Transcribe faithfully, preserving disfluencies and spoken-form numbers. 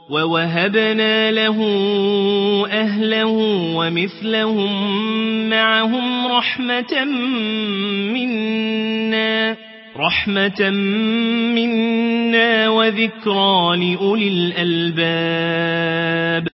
ووهبنا له أهله ومثلهم معهم رحمة منا رحمة منا وذكرى لأولي الألباب